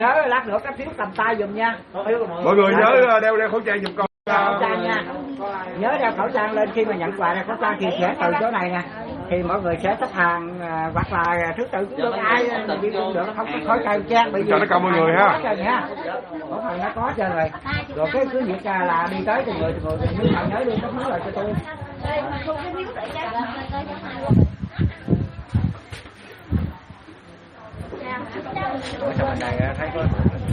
Nhớ lát nữa các thiếu cầm tay giùm nha. Mọi người nhớ đeo khẩu trang giùm con. Khẩu trang nha. Nhớ đeo khẩu trang lên khi mà nhận quà đeo khẩu trang thì sẽ từ chỗ này nè. Thì mọi người sẽ xếp hàng hoặc là thứ tự cũng được, ai đi cũng được, không có khói khẩu trang. Bây giờ nó công mọi người ha. Mỗi phần nó có cho rồi. Rồi cái cứ việc là đi tới từng người nhưng mà nhớ đưa cái miếng lại cho tôi. Ở trong này thấy có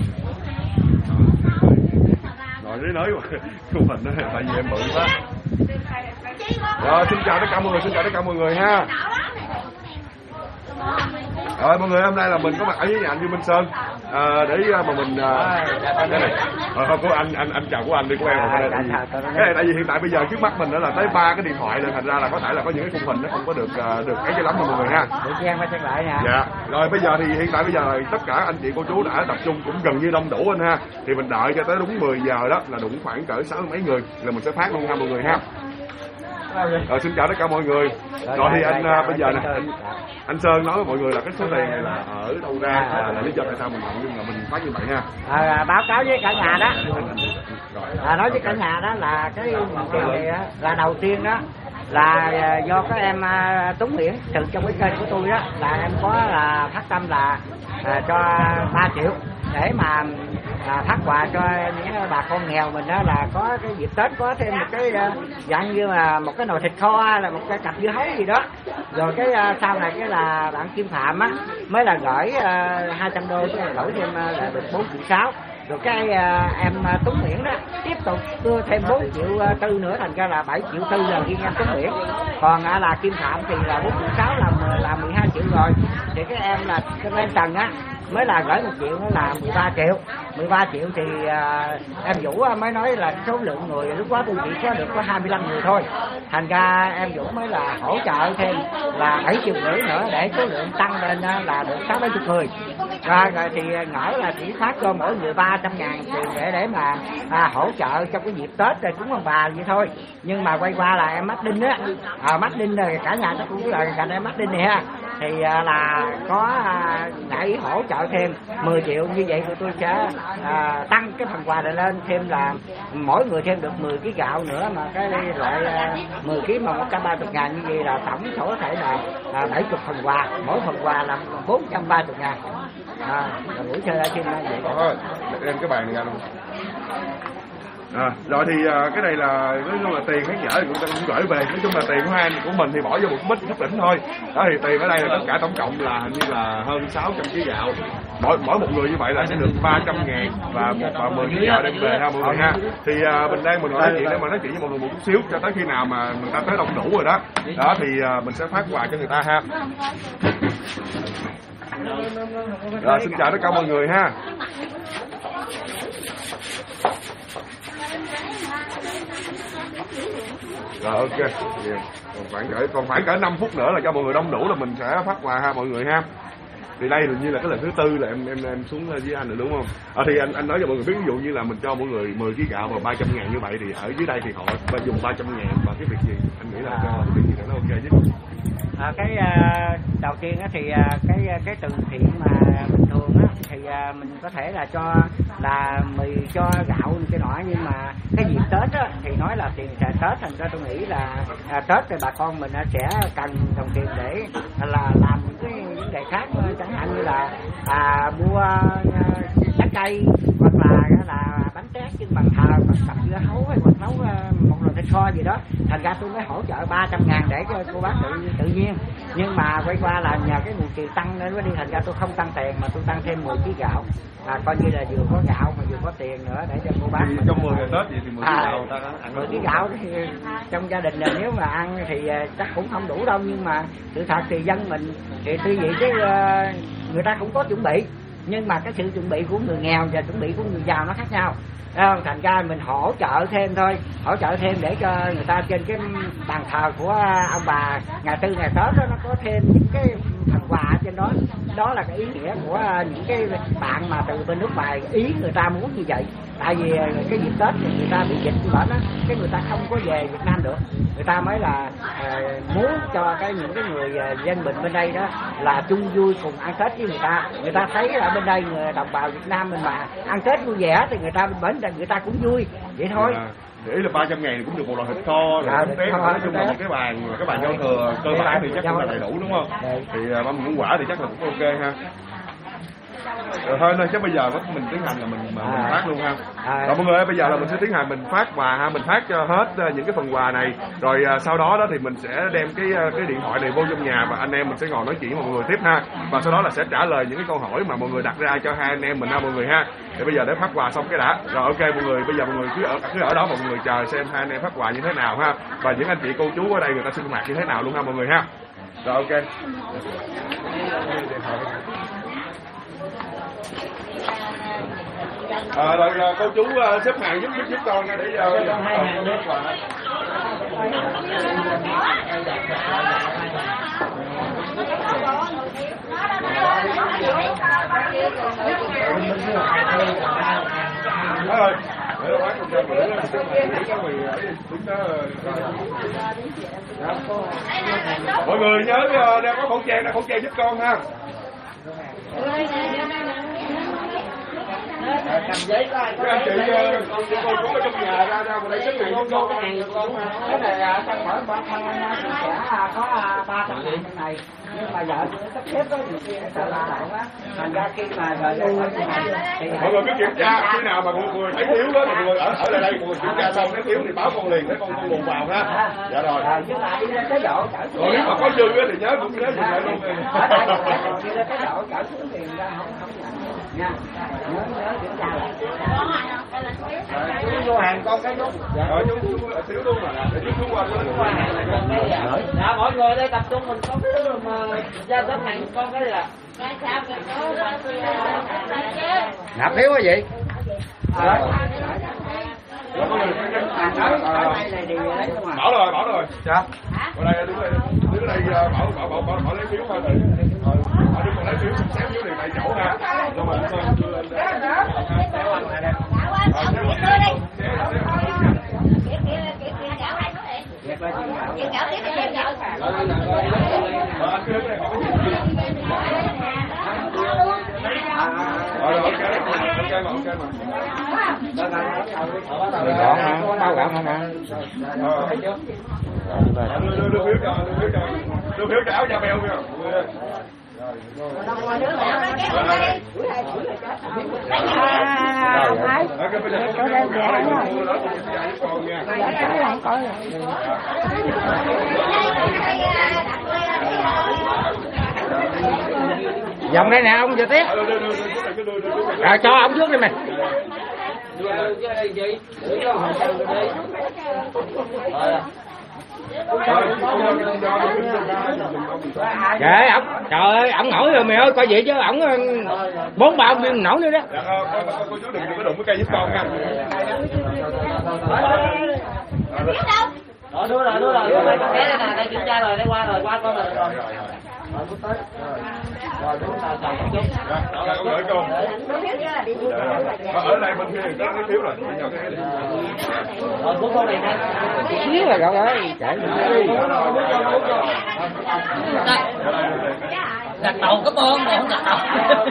rồi đấy nói của mình đó, tại vì em bự quá. Rồi xin chào tất cả mọi người, xin chào tất cả mọi người ha. Rồi mọi người, hôm nay là mình có mặt ở với nhà anh Dương Minh Sơn để mà mình cô anh chào của anh đi, của em rồi. Cái này tại vì hiện tại bây giờ trước mắt mình đó là tới 3 cái điện thoại rồi, thành ra là có thể là có những cái khung hình nó không có được ấy cho lắm mọi người ha. Dạ. Rồi bây giờ thì hiện tại bây giờ tất cả anh chị cô chú đã tập trung cũng gần như đông đủ anh ha. Thì mình đợi cho tới đúng 10 giờ đó là đủ khoảng cỡ 60 mấy người là mình sẽ phát luôn ha mọi người ha. Rồi xin chào tất cả mọi người. Rồi thì anh bây giờ nè anh Sơn nói với mọi người là cái số tiền này là ở đâu ra, là lý do tại sao mình nhận nhưng mà mình phát như vậy nha. Báo cáo với cả nhà đó. Nói với cả nhà đó là cái tiền này là đầu tiên đó là do các em Tuấn Nguyễn từ trong cái kênh của tôi đó là em có phát tâm là cho 3 triệu để mà phát quà cho những bà con nghèo mình đó, là có cái dịp Tết có thêm một cái dạng như là một cái nồi thịt kho, là một cái cặp dưa hấu gì đó. Rồi cái sau này cái là bạn Kim Phạm á mới là gửi 200 đô, cái gửi thêm là được 4,6 triệu. Rồi cái em Tuấn Nguyễn đó tiếp tục đưa thêm 4,4 triệu nữa, thành ra là 7,4 triệu là riêng em Tuấn Nguyễn. Còn là Kim Phạm thì là 4,6 triệu là 12 triệu rồi. Thì cái em là em Trần á mới là gửi 1 triệu, nó là 13 triệu. 13 triệu thì em Vũ mới nói là số lượng người lúc đó tôi chỉ có được có 25 người thôi. Thành ra em Vũ mới là hỗ trợ thêm là 7,5 triệu nữa để số lượng tăng lên là được 60 người. Rồi thì ngỡ là chỉ phát cho mỗi người 300.000 tiền để mà hỗ trợ trong cái dịp Tết rồi cúng ông bà vậy thôi. Nhưng mà quay qua là em Mắt Đinh á, Mắt Đinh rồi cả nhà nó cũng là gần em Mắt Đinh này ha. Thì là có nãy hỗ trợ thêm 10 triệu, như vậy tụi tôi sẽ tăng cái phần quà này lên thêm là mỗi người thêm được 10 kg gạo nữa, mà cái loại 10 kg mà 130.000 như vậy là tổng số có thể là 70 phần quà, mỗi phần quà là 430.000. Buổi chơi livestream vậy thôi đem cái bàn này ra luôn. Rồi thì cái này là nói chung là tiền khán giả cũng gửi về, nói chung là tiền của hai của mình thì bỏ vô một bít nhất định thôi. Đó thì tiền ở đây là tất cả tổng cộng là hình như là hơn 600 kg gạo. Mỗi một người như vậy là sẽ được 300.000 và 10 kg gạo đem về ha mọi người ha. Thì mình đang nói chuyện để mà nói chuyện với mọi người một chút xíu cho tới khi nào mà người ta tới đông đủ rồi đó. Đó thì mình sẽ phát quà cho người ta ha. Rồi xin chào tất cả mọi người ha. Rồi ok. Còn khoảng cỡ 5 phút nữa là cho mọi người đông đủ là mình sẽ phát quà ha mọi người ha. Thì đây hình như là cái lần thứ tư là em xuống với anh rồi đúng không? Thì anh nói cho mọi người biết, ví dụ như là mình cho mọi người 10 kg gạo và 300.000 như vậy thì ở dưới đây thì họ dùng 300.000 và cái việc gì? Anh nghĩ là cho cái việc gì nó ok chứ? Cái đầu tiên thì cái từ thiện mà bình thường thì mình có thể là cho là mì, cho gạo cái nọ, nhưng mà cái dịp Tết thì nói là tiền Tết, thành ra tôi nghĩ là Tết thì bà con mình sẽ cần đồng tiền để là làm những cái vấn đề khác, chẳng hạn như là mua trái cây hoặc là bánh tét trưng bằng thờ, hoặc tập dưa hấu hay hoặc nấu một nồi thịt kho gì đó. Thành ra tôi mới hỗ trợ 300.000 để cho cô bác tự nhiên. Nhưng mà quay qua là nhờ cái nguồn tiền tăng nên mới đi, thành ra tôi không tăng tiền mà tôi tăng thêm 10 kg gạo. Coi như là vừa có gạo mà vừa có tiền nữa để cho cô bác. Trong 10 ngày Tết vậy thì 10 kg gạo ta ăn 10 kg gạo thì trong gia đình là nếu mà ăn thì chắc cũng không đủ đâu, nhưng mà sự thật thì dân mình thì tuy vậy chứ người ta cũng có chuẩn bị, nhưng mà cái sự chuẩn bị của người nghèo và chuẩn bị của người giàu nó khác nhau. Thành ra mình hỗ trợ thêm thôi, hỗ trợ thêm để cho người ta trên cái bàn thờ của ông bà ngày Tư ngày Tết đó nó có thêm những cái phần quà trên đó. Đó là cái ý nghĩa của những cái bạn mà từ bên nước ngoài, ý người ta muốn như vậy. Tại vì cái dịp Tết thì người ta bị dịch như vậy đó, cái người ta không có về Việt Nam được, người ta mới là muốn cho những cái người dân mình bên đây đó là chung vui cùng ăn Tết với người ta. Người ta thấy ở bên đây người đồng bào Việt Nam mình mà ăn Tết vui vẻ thì người ta bên người ta cũng vui vậy thôi. Để là 300.000 cũng được một loại thịt kho rồi bánh tét, nói chung là một cái bàn giao thừa cơ bản thì chắc cũng là đầy đủ đúng không? Thì mâm ngũ quả thì chắc là cũng ok ha. Rồi thôi nên chắc bây giờ mình tiến hành là mình phát luôn ha. Rồi mọi người ơi, bây giờ là mình sẽ tiến hành mình phát quà ha, mình phát cho hết những cái phần quà này. Rồi sau đó thì mình sẽ đem cái điện thoại này vô trong nhà và anh em mình sẽ ngồi nói chuyện với mọi người tiếp ha. Và sau đó là sẽ trả lời những cái câu hỏi mà mọi người đặt ra cho hai anh em mình ha mọi người ha. Thì bây giờ để phát quà xong cái đã. Rồi ok mọi người, bây giờ mọi người cứ ở đó mọi người chờ xem hai anh em phát quà như thế nào ha. Và những anh chị cô chú ở đây người ta sinh hoạt như thế nào luôn ha mọi người ha. Rồi ok. Rồi cô chú xếp hàng giúp con nha để hai hàng nước quà. Mọi người nhớ đeo có khẩu trang giúp con ha. Cầm giấy coi anh chị con có ở trong nhà ra mà đây xếp hàng con cái này cái này trong mỗi ba thân sẽ có 3 tầng bên này, nhưng mà vợ tôi sắp xếp đó thì kia sợ là lại quá, thành ra khi mà rồi mọi người cứ kiểm tra khi nào mà mọi người thấy thiếu đó thì mọi người ở lại đây mọi người kiểm tra xong thấy thiếu thì báo con liền để con buồn vào ha. Dạ rồi. Nhưng mà đi lên cái độ chở xuống. Rồi nếu mà có dư thì nhớ cũng nhớ dừng lại luôn. Đi lên cái độ chở xuống tiền ra không nha. Nhớ kiểm tra lại. Chú vô hàng con cái nút. Rồi chú xíu luôn mà. Để chú qua Dạ mọi người đây tập trung mình có cái mà ra xếp hàng con cái là. Nạp phiếu cái gì? Bảo rồi. Dạ. Ở đây đứng đây bảo lấy phiếu thôi rồi. Họ đứng còn lấy phiếu xếp phiếu này tại chỗ ha. Rồi mình đưa lên đây. Bao gạo không ạ? Đưa phiếu cho áo da beo kìa. Dòng đây nè ông vừa tiếp. Rồi cho ông trước đi mày. Kệ ổng, trời ơi, ổng nổi rồi mày ơi, coi vậy chứ ổng 4 bao viên nổi nữa đó. Cô chú đừng có đụng cái cây giúp con nha. Đúng rồi, cái này đây kiểm tra rồi, đây qua con rồi. Con gửi cô. Ở đây bên kia có cái phiếu rồi. Của con này nè. Xíu rồi cậu ơi, chạy đi. Đặt đầu có bơm mà không đặt đầu.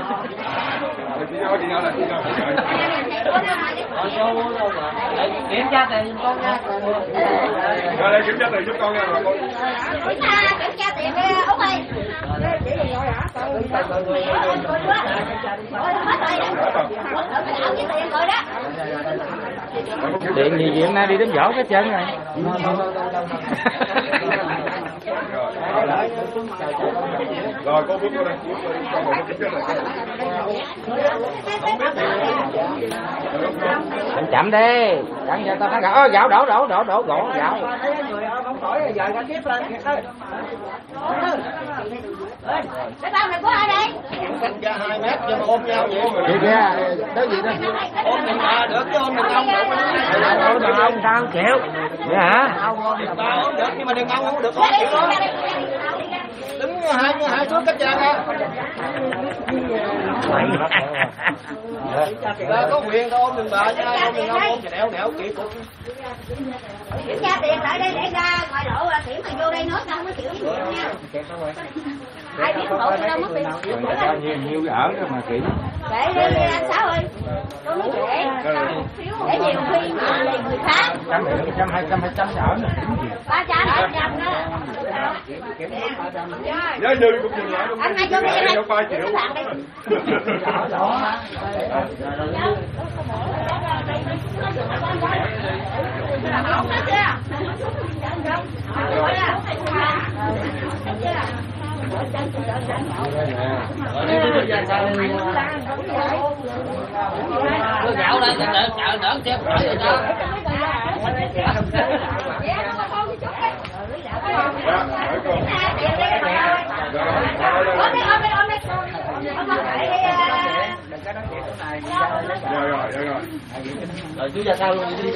Kiểm tra tiền con nha. Rồi đây kiểm tra tiền giúp con nha. Kiểm tra tiền Út ơi. Điện gì vậy nay đi đến dỗ cái chân rồi. Rồi cô bước vô đây. Chậm đi, đặng giờ tao thấy gạo đổ gạo. Cái bao này của ai đây? Cách ra 2 mét cho ôm nhau vậy. Gì kìa, đó gì đó. Ôm mình được chứ ôm mình không được. Ông sao không chịu? Vậy hả? Ôm được nhưng mà đừng ông không được ôm chịu đó. Đứng hai xuống cách trang ha. Có quyền đâu ôm mình bà chứ ai ôm mình không ôm đẻo đẻo kỹ cục. Kiểm tra tiền lại đây để ra ngoài lộ là kiểm mà vô đây nói sao không có chịu với nhiều nha. Ai biết hộ tôi đâu mất tiền. Nhiều cái ở đó mà kỹ. Để đi anh Sáu ơi. Tôi nói để nhiều khi mà liền người khác. 100, 200 ở nữa. 300 đó. Giá dư cũng dừng lại luôn. Anh ngay cho đi anh. Đâu 3 triệu. Gạo đây đỡ chép khỏi rồi đó. Rồi chú ra sau luôn đi.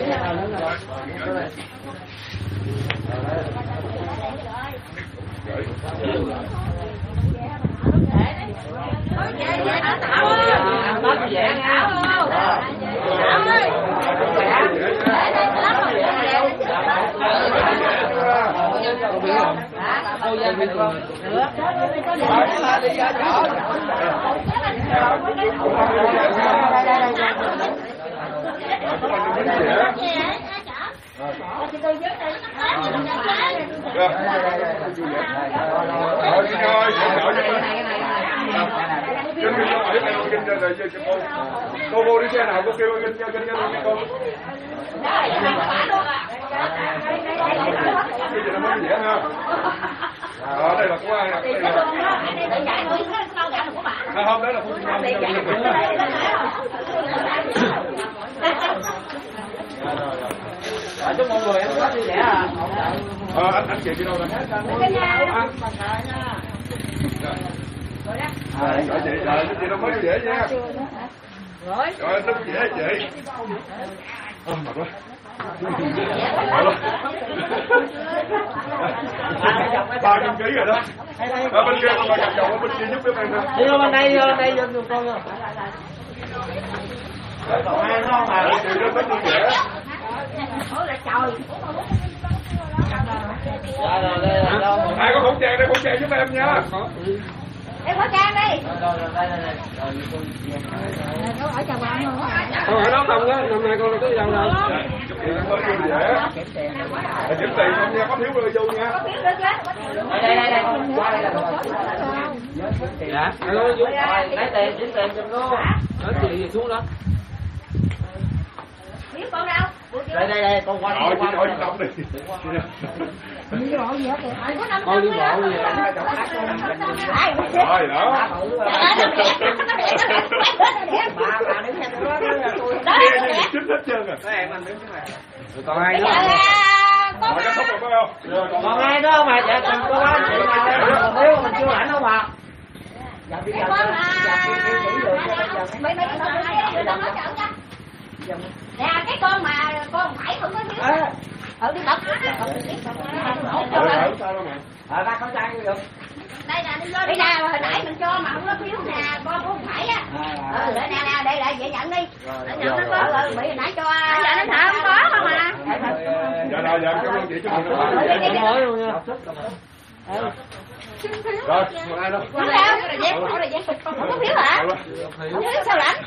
Cô đi xe nào cô kêu kinh cho cô. Bây giờ nó mới dễ ha. Đây là của ai nè? Không, đấy là của Chúc mọi người em có vui vẻ à? Anh chị đi đâu rồi? Chị đâu mới dễ nha. Rồi rất dễ chị. Mệt quá. Ba trăm ký rồi đó. Ở bên kia con bà gặp chồng ở bên kia giúp đỡ em nè. Đi vô bên đây vô con vô. Còn ai ngon mà. Chị đó rất vui vẻ. Ai có khẩu trang đây, khẩu trang giúp em nha. Em có trang đi. Con ở đó không đó, năm nay con có đi đâu đâu. Kiểm tiền không nha, có thiếu rồi vô nha. Đây. Dạ. Lấy tiền, kiếm tiền cho nó. Nói chuyện gì xuống đó. Biết con đâu? Đây, con qua. Rồi, chị hỏi chị Long đi. Con đi bộ gì vậy? Rồi đó. Chính hết trơn rồi. Còn ai nữa? Còn cái thúc rồi phải không? Còn ai nữa mà dạ còn có quá chuyện nào nếu mình chưa lãnh không ạ? Nè cái con mà con phải không có thiếu. Đi bật. Ba con trai được. Đây nè hồi nãy mình cho mà không có thiếu nè, con cũng phải á. Nè đây lại vậy nhận đi. Nhận nó có bị hồi nãy cho. Dạ nó sợ không có không à. Dạ cảm ơn chị chúc mừng năm mới luôn nha. Rồi, còn ai đâu? Không có thiếu hả? Không thiếu sao lãnh?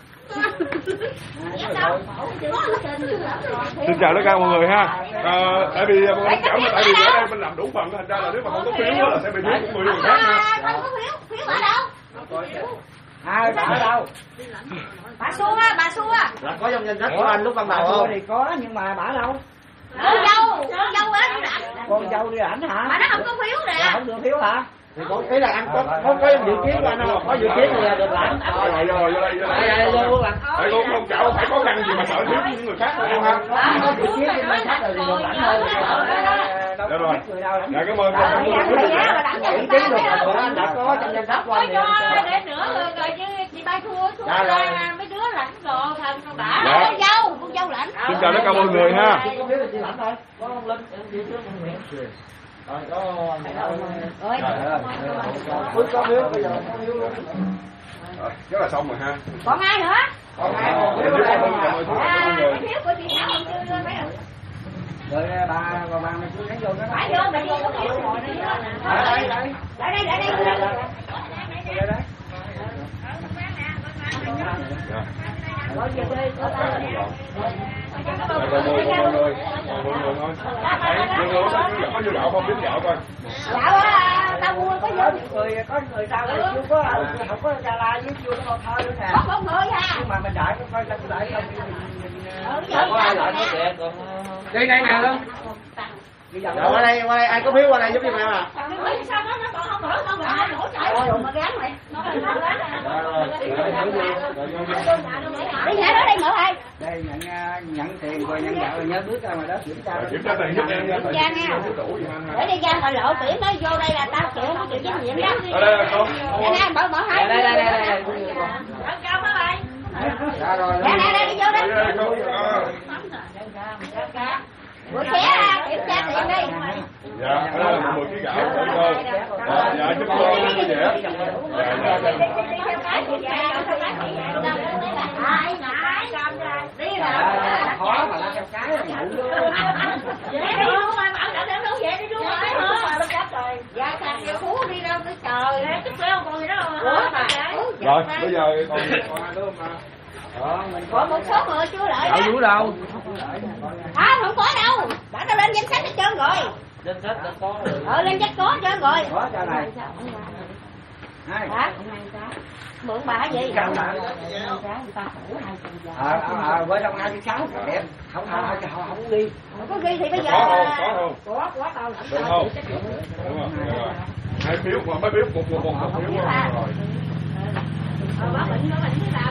Xin chào tất cả mọi người ha. Tại vì mình cảm ơn tại vì ở đây mình làm đủ phần, thành ra là nếu mà không có phiếu là sẽ bị thiếu của 10 người khác ha. Không có phiếu ở đâu? Bà ở đâu? Bà Xua. Là có trong danh sách của anh lúc ban đầu không? Thì có nhưng mà bà ở đâu? Con dâu á đi rảnh. Con dâu đi rảnh hả? Mà nó không có phiếu nè. Không được phiếu hả? Thì có ý là anh có dự kiến của anh không? Có dự kiến thì là được lãnh. Rồi vô đây. Tại con không chạo phải khó khăn gì mà sợ thiếu những người khác phải không ha? Có dự kiến thì người khác là được lãnh thôi. Dạ rồi. Dạ cảm ơn. Dự kiến được rồi anh đã có trong danh sách của anh. Để nữa rồi chứ chị Ba thua ra mấy đứa lãnh đồ thành con đã. Con dâu lãnh. Xin chào tất cả mọi người ha. Chắc là xong rồi ha. Còn ai nữa? Còn ai? Thiếu của chị Thảo không chưa đưa mấy rồi. Rồi bà mình cứ lấy vô cái Phải vô mình vô cái thiếu ngồi đây. Đây. Rồi về đi, có ta. Có vô gạo không? Biết gạo coi. Gạo á, tao mua có vô. Có người sao chưa có không có Gia La với chưa có thôi nữa nè. Có một người ha. Nhưng mà mình đợi nó coi đợi không. Có ai lại có kẹt còn Đây này nè luôn. Qua đây ai có phiếu qua đây giúp cho em à. Sao nó còn không nổi không nổi nổi trời rồi mà gán mày. Đi nhảy đó đây mở ai. Đây nhận tiền rồi nhận gạo rồi nhớ bước ra ngoài đó kiểm tra. Kiểm tra tiền giúp em nha. Kiểm tra nha. Để đi ra ngoài lộ tuyển nó vô đây là tao chịu nó chịu trách nhiệm đó. Ở đây là con. Nè mở hai. đây. Cao mấy bạn. Ra rồi. Nè đi vô đây. Buổi sáng kiểm tra tiền đi. Dạ, ở đây là 10 kg gạo thôi. Dạ, giúp cô nó dễ. Khó mà nó trong cái là nhậu luôn. Rồi, bây giờ còn ai nữa không? Có một số người chưa lợi Gạo vũ đâu? không có đâu. Đã tao lên danh sách hết trơn rồi. danh sách đã có rồi. Lên danh có trơn rồi. Có cho này. Hả? Mượn bà gì? Với trong 26 đẹp. Không đi. Không có ghi thì bây giờ Có không? có tao Được không? Đúng rồi. Hai phiếu, mấy phiếu, một phiếu rồi. Bác bệnh thế nào?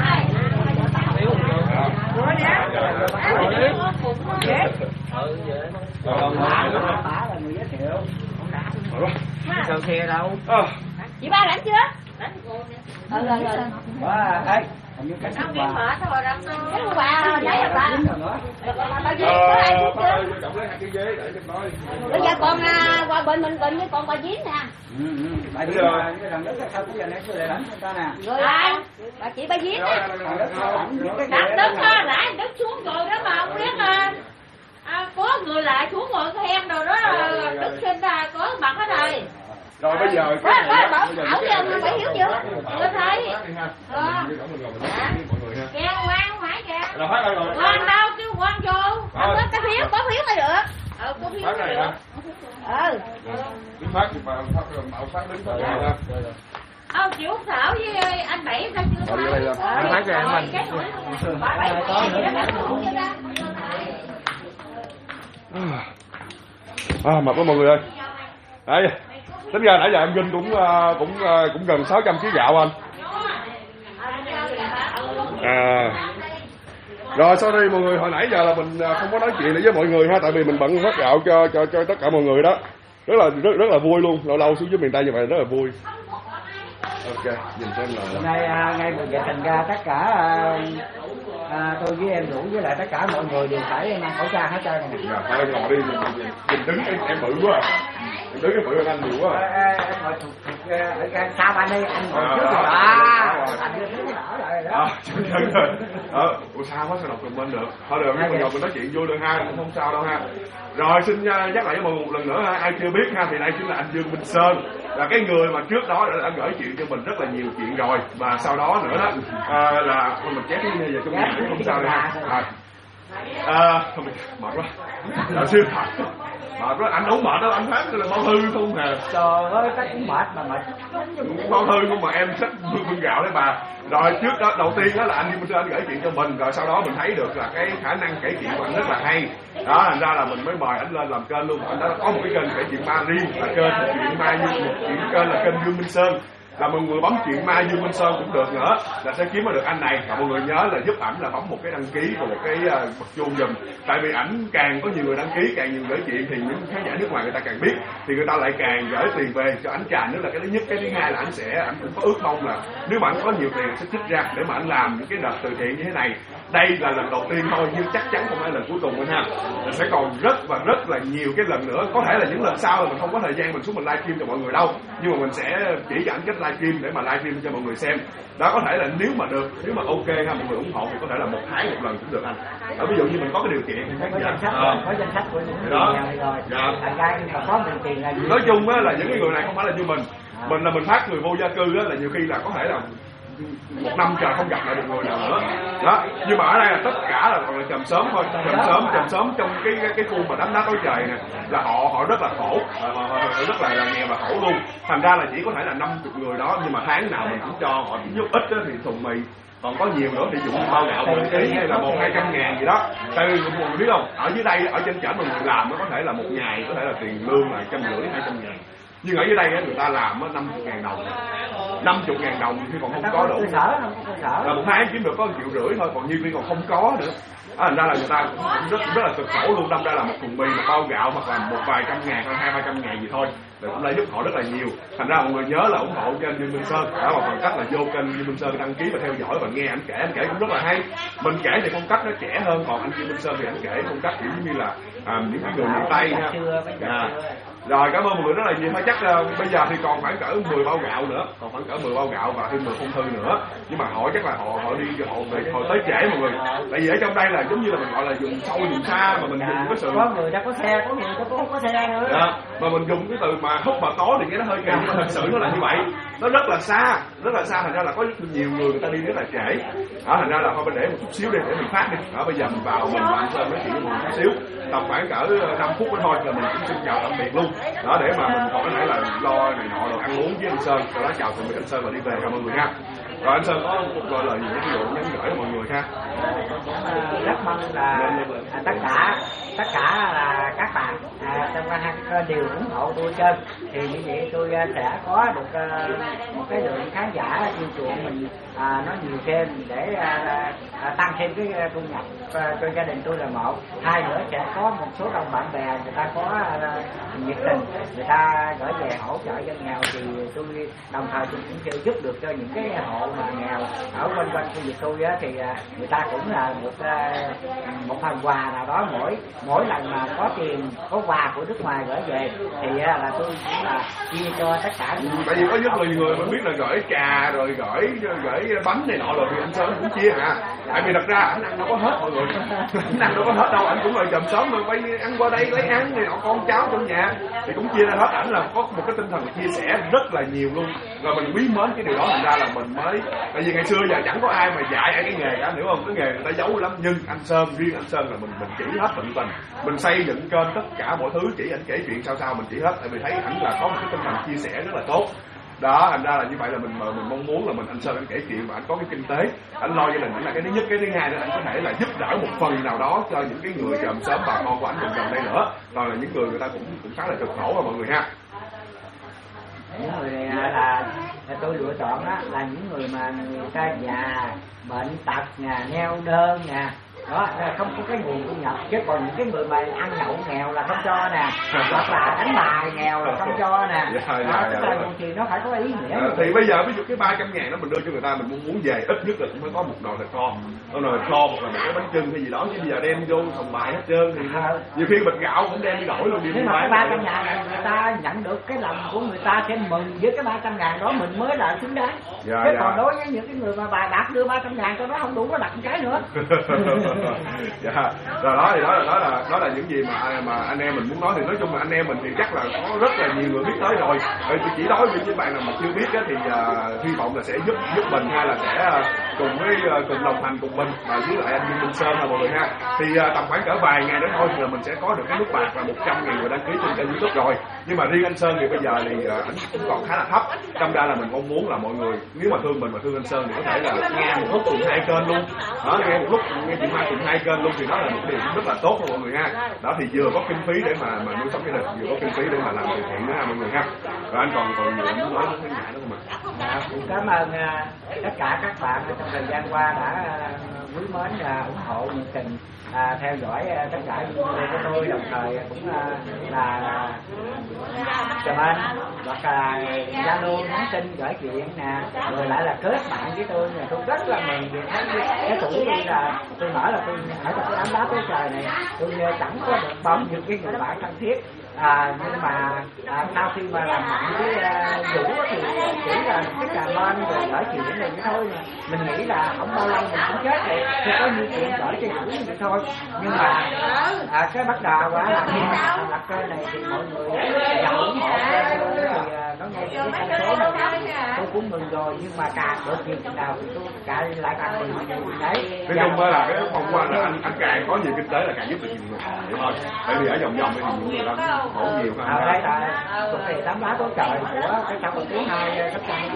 Bả là người giới thiệu. Sao xe đâu? Chị ba lãnh chưa? Rồi. Ê, hình như cảnh sát bà. Cái bà nãy là bà. Bà Duyên có ai cũng chưa? Bây giờ còn qua bên mình bệnh với con bà Duyên nè. Bà Duyên là cái thằng đất sao bây giờ nãy chưa lại đánh người ta nè. Rồi ai? Bà chị bà Duyên nè. Đặt đất á, nãy đất xuống rồi đó mà không biết có người lại xuống rồi cái em rồi đó đất sinh ra có mặt hết rồi. Rồi bây giờ Bảo với ông phải hiểu chưa? Chưa thấy. Kìa quan phải kìa. Là phát đây rồi. Quan đâu kêu quan vô. Không có phiếu, có phiếu mới được. Có phiếu Phát mới này được. hả? Đứng phát thì mà phát đứng phát này ha. Ông chị Út Thảo với anh Bảy sao chưa thấy? Anh phát cho em mình. Bà Bảy có gì đó đã không chưa ra. Mệt quá mọi người ơi. Đấy, tính ra nãy giờ em Vinh cũng gần 600 kg gạo anh. Rồi sau đây mọi người, hồi nãy giờ là mình không có nói chuyện với mọi người ha, tại vì mình bận phát gạo cho tất cả mọi người đó. Rất là vui luôn, lâu lâu xuống dưới miền Tây như vậy rất là vui. Ok, nhìn xem là Ngay vậy thành ra tất cả tôi với em Vũ với lại tất cả mọi người đều phải mang khẩu trang hết trơn này. dạ, thôi ngồi đi, nhìn đứng em bự quá. Em đứng em bự hơn anh nhiều quá. Em ngồi thuộc sao anh đi, anh ngồi trước rồi đó. Ủa sao quá sao đọc comment được. Thôi được, hai mình ngồi mình nói chuyện vui được ha, không sao đâu ha. Rồi xin nhắc lại với mọi người một lần nữa ha, ai chưa biết ha thì đây chính là anh Dương Minh Sơn, là cái người mà trước đó đã gửi chuyện cho mình rất là nhiều chuyện rồi, và sau đó nữa đó là mình chép cái này về trong nhà cũng không sao đâu ha. Mệt quá, siêu thật. Mệt quá, anh không mệt đâu, anh phát là bao hư không hề. Trời ơi, cái cũng mệt mà mệt. Bao hư không mà em xách bưng gạo đấy bà. Rồi trước đó đầu tiên đó là anh Minh Sơn anh gửi chuyện cho mình, rồi sau đó mình thấy được là cái khả năng kể chuyện của anh rất là hay. Đó, thành ra là mình mới mời anh lên làm kênh luôn. Anh đã có một cái kênh kể chuyện ma riêng, là kênh chuyện ma như một chuyện kênh là kênh Dương Minh Sơn. là mọi người bấm chuyện Mai Dương Minh Sơn cũng được nữa, là sẽ kiếm được anh này. Và mọi người nhớ là giúp ảnh là bấm một cái đăng ký và một cái bật chuông giùm, tại vì ảnh càng có nhiều người đăng ký, càng nhiều người gửi chuyện thì những khán giả nước ngoài người ta càng biết, thì người ta lại càng gửi tiền về cho ảnh trà nữa là cái thứ nhất. Cái thứ hai là ảnh cũng có ước mong là nếu mà ảnh có nhiều tiền sẽ trích ra để mà ảnh làm những cái đợt từ thiện như thế này. Đây là lần đầu tiên thôi nhưng chắc chắn không phải lần cuối cùng nha, sẽ còn rất là nhiều cái lần nữa. Có thể là những lần sau là mình không có thời gian mình xuống mình livestream cho mọi người đâu, nhưng mà mình sẽ chỉ cho ảnh cách livestream để mà livestream cho mọi người xem. Đó, có thể là nếu mà được, nếu mà ok ha, mọi người ủng hộ thì có thể là 1 tháng 1 lần cũng được anh. Ví dụ như mình có cái điều kiện có danh sách của những người này rồi. Thành ra nhưng mà có mình tiền là nói chung á là những cái người này không phải là như mình là mình phát người vô gia cư á, là nhiều khi là có thể là 1 năm trời không gặp lại được người nào nữa đó. Nhưng mà ở đây là tất cả là còn là chầm sớm thôi, chầm sớm trong cái khu mà đám đá tối trời nè, là họ rất là khổ, họ rất là nghèo và khổ luôn. Thành ra là chỉ có thể là 50 người đó, nhưng mà tháng nào mình cũng cho họ chút ít thì thùng mì, còn có nhiều nữa thì dùng bao gạo 10 kg hay là 100-200 ngàn gì đó. Tại vì mọi người biết không, ở dưới đây ở trên chợ mọi người làm nó có thể là một ngày có thể là tiền lương là 150-200 ngàn, nhưng ở dưới đây người ta làm 50.000 đồng, 50.000 đồng khi còn không có đủ, là 1 tháng kiếm được có 1,5 triệu thôi, còn nhiều khi còn không có nữa. Thành ra là người ta cũng rất là cực khổ luôn. Đâm ra là một thùng mì, một bao gạo hoặc là một vài trăm ngàn hay 200-300 ngàn gì thôi thì cũng đã giúp họ rất là nhiều. Thành ra mọi người nhớ là ủng hộ kênh Dương Minh Sơn đó, bằng cách là vô kênh Dương Minh Sơn đăng ký và theo dõi và nghe anh kể cũng rất là hay. Mình kể thì phong cách nó trẻ hơn, còn anh Dương Minh Sơn thì anh kể phong cách kiểu như là những cái người miền Tây ha. Rồi cảm ơn mọi người rất là nhiều. Thôi chắc bây giờ thì còn khoảng cỡ 10 bao gạo nữa, còn khoảng cỡ 10 bao gạo và thêm 10 phong thư nữa. Nhưng mà họ chắc là họ đi họ tới trễ mọi người. Tại vì ở trong đây là giống như là mình gọi là dùng sâu dùng xa mà mình dùng cái sự có người đã có xe, có người đã không có xe nữa. Mà mình dùng cái từ mà hút mà có thì nghe nó hơi kỳ, nhưng mà thật sự nó là như vậy. Nó rất là xa, thành ra là có rất nhiều người ta đi rất là trễ. Đó, thành ra là thôi mình để một chút xíu đi để mình phát đi. Đó, bây giờ mình vào mình bạn Sơn nói chuyện với một chút xíu, tầm khoảng cỡ 5 phút nữa thôi là mình cũng xin chào tạm biệt luôn. Đó, để mà mình còn có thể là lo này nọ rồi ăn uống với anh Sơn, sau đó chào tạm biệt anh Sơn và đi về. Cảm ơn mọi người ha. Rồi anh Sơn có một gọi lời gì ví dụ nhắn gửi cho mọi người ha. Rất mong là tất cả là các bạn trong kênh đều ủng hộ tôi trên, thì như vậy tôi sẽ có được một cái lượng khán giả yêu chuộng mình nó nhiều thêm để tăng thêm cái thu nhập cho gia đình tôi là một. Hai nữa sẽ có một số đồng bạn bè người ta có nhiệt tình, người ta gửi về hỗ trợ dân nghèo thì tôi đồng thời tôi cũng giúp được cho những cái hộ mà nghèo ở quanh khu vực tôi thì người ta cũng là một phần quà nào đó mỗi lần mà có tiền có quà của nước ngoài gửi về thì là tôi cũng là chia cho tất cả. Tại vì có rất là nhiều người mình biết là gửi trà rồi gửi bánh này nọ rồi thì anh Sơn cũng chia hả? Tại vì thật ra anh ăn đâu có hết mọi người, anh ăn đâu có hết đâu, anh cũng là chậm sớm rồi quay ăn qua đây lấy ăn này nọ con cháu trong nhà thì cũng chia ra hết. Ảnh là có một cái tinh thần chia sẻ rất là nhiều luôn, rồi mình quý mến cái điều đó. Thành ra là mình mới, tại vì ngày xưa giờ chẳng có ai mà dạy ai cái nghề cả, hiểu không? Cái nghề người ta giấu lắm, nhưng anh Sơn, riêng anh Sơn là mình chỉ hết tận tình, mình xây dựng kênh tất cả mọi thứ chỉ ảnh kể chuyện sao mình chỉ hết, tại vì thấy ảnh là có một cái tinh thần chia sẻ rất là tốt. Đó, thành ra là như vậy là mình mong muốn là anh Sơn anh kể chuyện và anh có cái kinh tế, anh lo gia đình, là cái thứ nhất. Cái thứ hai là anh có thể là giúp đỡ một phần nào đó cho những cái người chòm xóm bà con của anh gần đây nữa, còn là những người ta cũng khá là cực khổ rồi mọi người ha. Những người này là tôi lựa chọn đó là những người mà người ta già, bệnh tật nè, neo đơn nè, đó không có cái nguồn thu nhập. Chứ còn những cái người mà ăn nhậu nghèo là không cho nè, hoặc là đánh bài nghèo là không cho nè. Tức là thì nó phải có ý nghĩa. Thì bây giờ ví dụ cái 300 ngàn đó mình đưa cho người ta, mình muốn về ít nhất là cũng phải có một nồi thịt kho, hoặc là một cái bánh chưng hay gì đó, chứ bây giờ đem vô thòng bài hết trơn thì nhiều khi bịch gạo cũng đem đi đổi luôn. Nhưng mà cái 300 ngàn này người ta nhận được cái lòng của người ta sẽ mừng với cái 300 ngàn đó, mình mới là xứng đáng. Chứ còn đối với những cái người mà bà bạc đưa 300 ngàn cho nó không đủ, nó đặt một cái nữa. Dạ, rồi đó thì đó là những gì mà anh em mình muốn nói. Thì nói chung là anh em mình thì chắc là có rất là nhiều người biết tới rồi. Tôi chỉ nói với những bạn nào mà chưa biết á, thì hy vọng là sẽ giúp mình, hay là sẽ cùng đồng hành cùng mình và với lại anh Dương Minh Sơn là mọi người ha. Thì tầm khoảng cỡ vài ngày nữa thôi là mình sẽ có được cái nút bạc là 100.000 người đăng ký trên kênh YouTube rồi. Nhưng mà riêng anh Sơn thì bây giờ thì anh cũng còn khá là thấp. Trong ra là mình mong muốn là mọi người nếu mà thương mình và thương anh Sơn thì có thể là nghe một lúc cùng 2 kênh luôn. Đó, nghe một lúc nghe chuyện Mai cùng 2 kênh luôn thì đó là một điều rất là tốt cho mọi người ha. Đó thì vừa có kinh phí để mà nuôi sống gia đình, vừa có kinh phí để mà làm từ thiện nữa ha mọi người ha. Rồi anh còn nhiều muốn nói với khán giả nữa không ạ? Cũng cảm ơn tất cả các bạn trong thời gian qua đã quý mến ủng hộ nhiệt tình theo dõi tất cả những video của tôi, đồng thời cũng là comment hoặc là Zalo nhắn tin gửi chuyện nè, rồi lại là kết bạn với tôi nè. Tôi rất là mừng vì thấy cái tuổi tôi là tôi nói là tôi ở trong cái đám đá tối trời này tôi chẳng có được bấm được cái người bạn thân thiết. Nhưng mà sau khi mà làm bạn với Vũ thì chỉ là cái comment rồi gửi chuyện này thôi. Mình nghĩ là không bao lâu mình cũng chết rồi, thì có như chuyện gửi cho Vũ vậy thôi. Nhưng mà cái bắt đầu là khi mà lập kênh này thì mọi người giàu ủng hộ thì nó ngay cái con số này tôi cũng mừng rồi, nhưng mà càng được nhiều chừng nào thì tôi lại càng mừng nhiều đấy. Nói chung là cái phong qua là anh càng có nhiều kinh tế là càng giúp được nhiều người vậy thôi. Tại vì ở vòng vòng thì nhiều người lắm khổ nhiều hơn. Đây là cuộc này đám đá tối trời của cái tập thứ 2 cấp trang.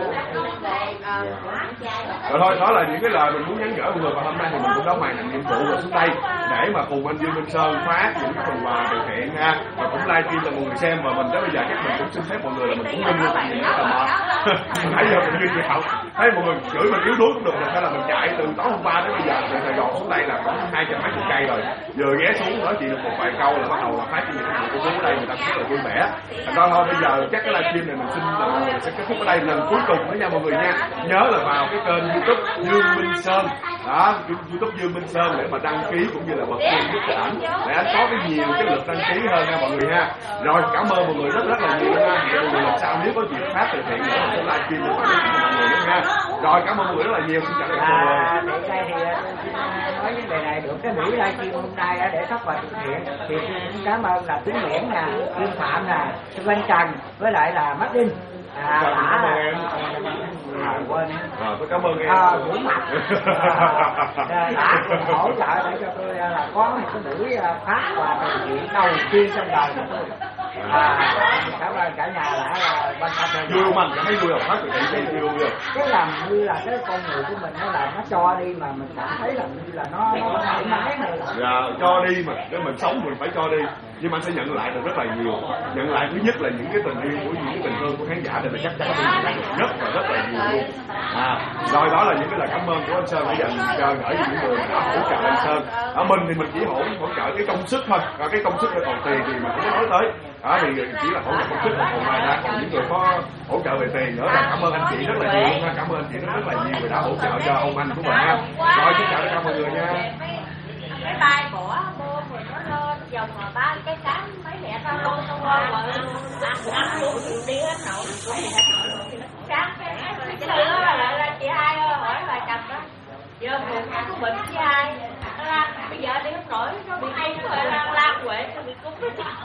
Rồi thôi, đó là những cái lời mình muốn nhắn gửi mọi người, và hôm nay thì mình cũng đã hoàn thành nhiệm vụ rồi xuống đây để mà cùng anh Dương Minh Sơn phát những cái phần quà từ thiện ha, và cũng livestream cho mọi người xem. Và mình tới bây giờ chắc mình cũng xin phép mọi người là mình cũng ngưng luôn tại vì nó tò mò. Nãy giờ mình ngưng vậy thấy mọi người chửi mình yếu đuối cũng được, hay là mình chạy từ tối hôm qua đến bây giờ từ Sài Gòn xuống đây là khoảng 200 mấy chục cây rồi, vừa ghé xuống nói chuyện được một vài câu là bắt đầu là phát cái gì của xuống đây, người ta rất là vui vẻ. Thành ra thôi bây giờ chắc cái livestream này mình xin là mình sẽ kết thúc ở đây lần cuối cùng với nha mọi người nha. Nhớ là vào cái kênh YouTube Dương Minh Sơn đó, YouTube Dương Minh Sơn để mà đăng ký cũng như là bật chuông giúp cho ảnh để anh có cái nhiều cái lượt đăng ký hơn nha mọi người ha. Rồi cảm ơn mọi người rất là nhiều nha. Hẹn mọi người lần sau nếu có dịp phát từ thiện nữa mình sẽ livestream để phát mọi người nữa ha. Rồi cảm ơn mọi người rất là nhiều. Xin chào tất cả mọi người. Đây thì nói vấn đề này được cái buổi livestream hôm nay để phát quà từ thiện thì tôi cũng cảm ơn là Tuấn Nguyễn nè, Dương Phạm nè, Văn Trần với lại là Mắt Đinh. Quên tôi cảm ơn em. buổi mặt đã hỗ trợ để cho tôi là có một cái buổi phát quà từ thiện đầu tiên trong đời của tôi. Cảm ơn cả nhà đã quan tâm. Vui mình cảm thấy vui là phát từ thiện vui rồi. Cái làm như là cái con người của mình nó là nó cho đi mà mình cảm thấy là như là nó thoải mái này. Dạ, cho đi mà để mình sống mình phải cho đi, nhưng mà anh sẽ nhận lại được rất là nhiều. Nhận lại thứ nhất là những cái tình yêu của những cái tình thương của khán giả, thì là chắc chắn là rất là nhiều luôn. Rồi đó là những cái lời cảm ơn của anh Sơn đã dành cho gửi những người đã hỗ trợ anh Sơn. Ở mình thì mình chỉ hỗ trợ cái công sức thôi, và cái công sức nó còn tiền thì mình cũng có nói tới. Thì chỉ là hỗ trợ công sức là còn ngoài ra còn những người có hỗ trợ về tiền nữa là cảm ơn anh chị rất là nhiều nha. Cảm ơn anh chị rất là nhiều vì đã hỗ trợ cho ông anh của mình ha. Rồi xin chào tất cả mọi người nha. Cái tay của mua rồi nó lên dòng mà ba cái cám mấy mẹ tao lôi rồi ăn luôn đi hết nổi cám cái nữa là chị hai hỏi bà chồng đó giờ buồn ăn của bệnh chị hai bây giờ đi hết nổi nó bị hay rồi lan quệ nó bị cúng